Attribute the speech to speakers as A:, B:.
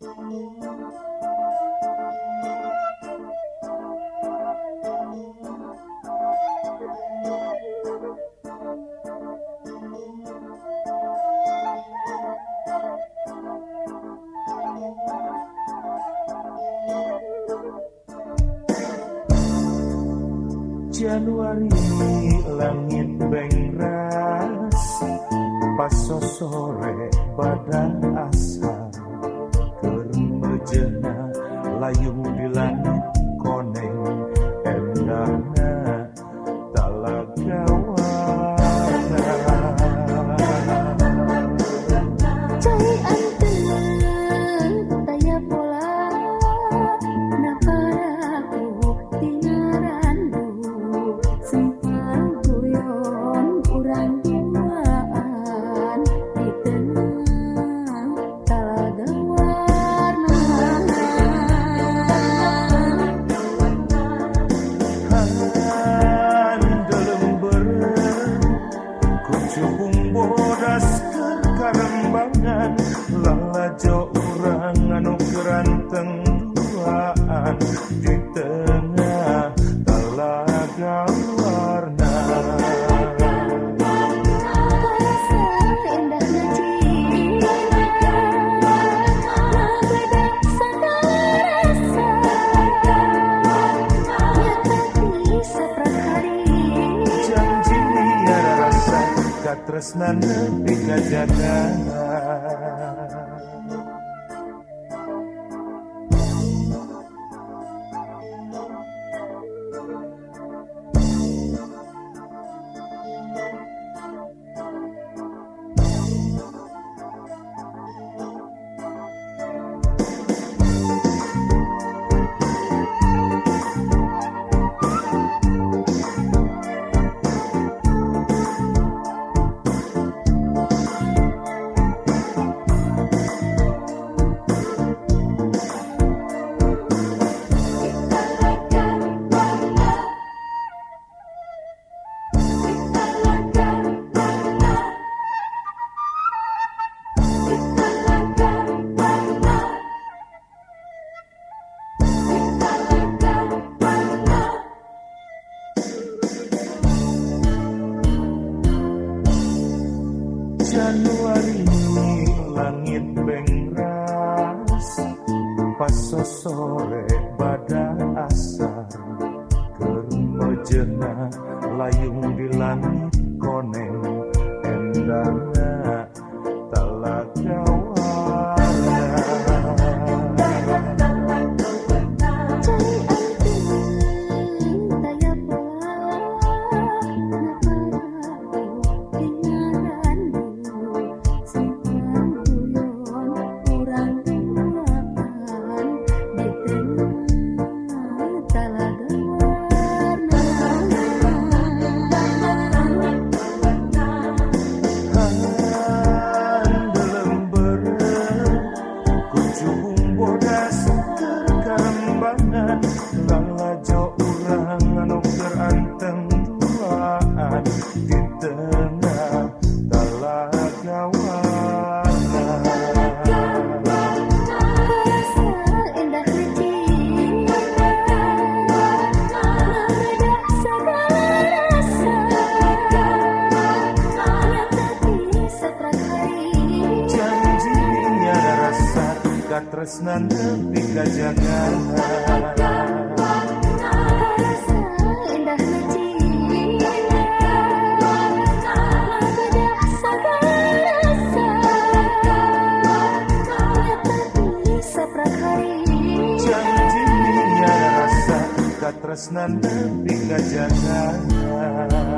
A: Januari langit bengras, pas sore badan asar, keur mejena layung di langit koneng, endahna talaga warna.
B: Cai anteng daya pola naparaku tinarandu sempal guyon urang duaan di tengah talaga warna.
A: Handelember kucubung bodas kekarembangan, lalajo urang anu keranteng duaan di tengah talaga warna.
B: Karasa indahna cinta nabeda sagala rasa, nyatati saprakari
A: Janji ada rasa katresnan nepi ka jaga. Januari langit bengras, pas sore badan asar, keur mejena layung di langit koneng, endahna talaga warna.
B: Cai anteng daya pola naparaku tinarandu sempal guyon urang duaan di tengah talaga warna.
A: Handelember kucubung bodas kekarembangan, lalajo urang anu keranteng duaan di tengah talaga warna.
B: Karasa indahna cinta nabeda sagala rasa, nyatati saprakari
A: Janji ada rasa katresnan nepi ka jaga.
B: Karasa indahna cinta nabeda sagala rasa, nyatati saprakari
A: Janji ada rasa katresnan nepi ka jaga.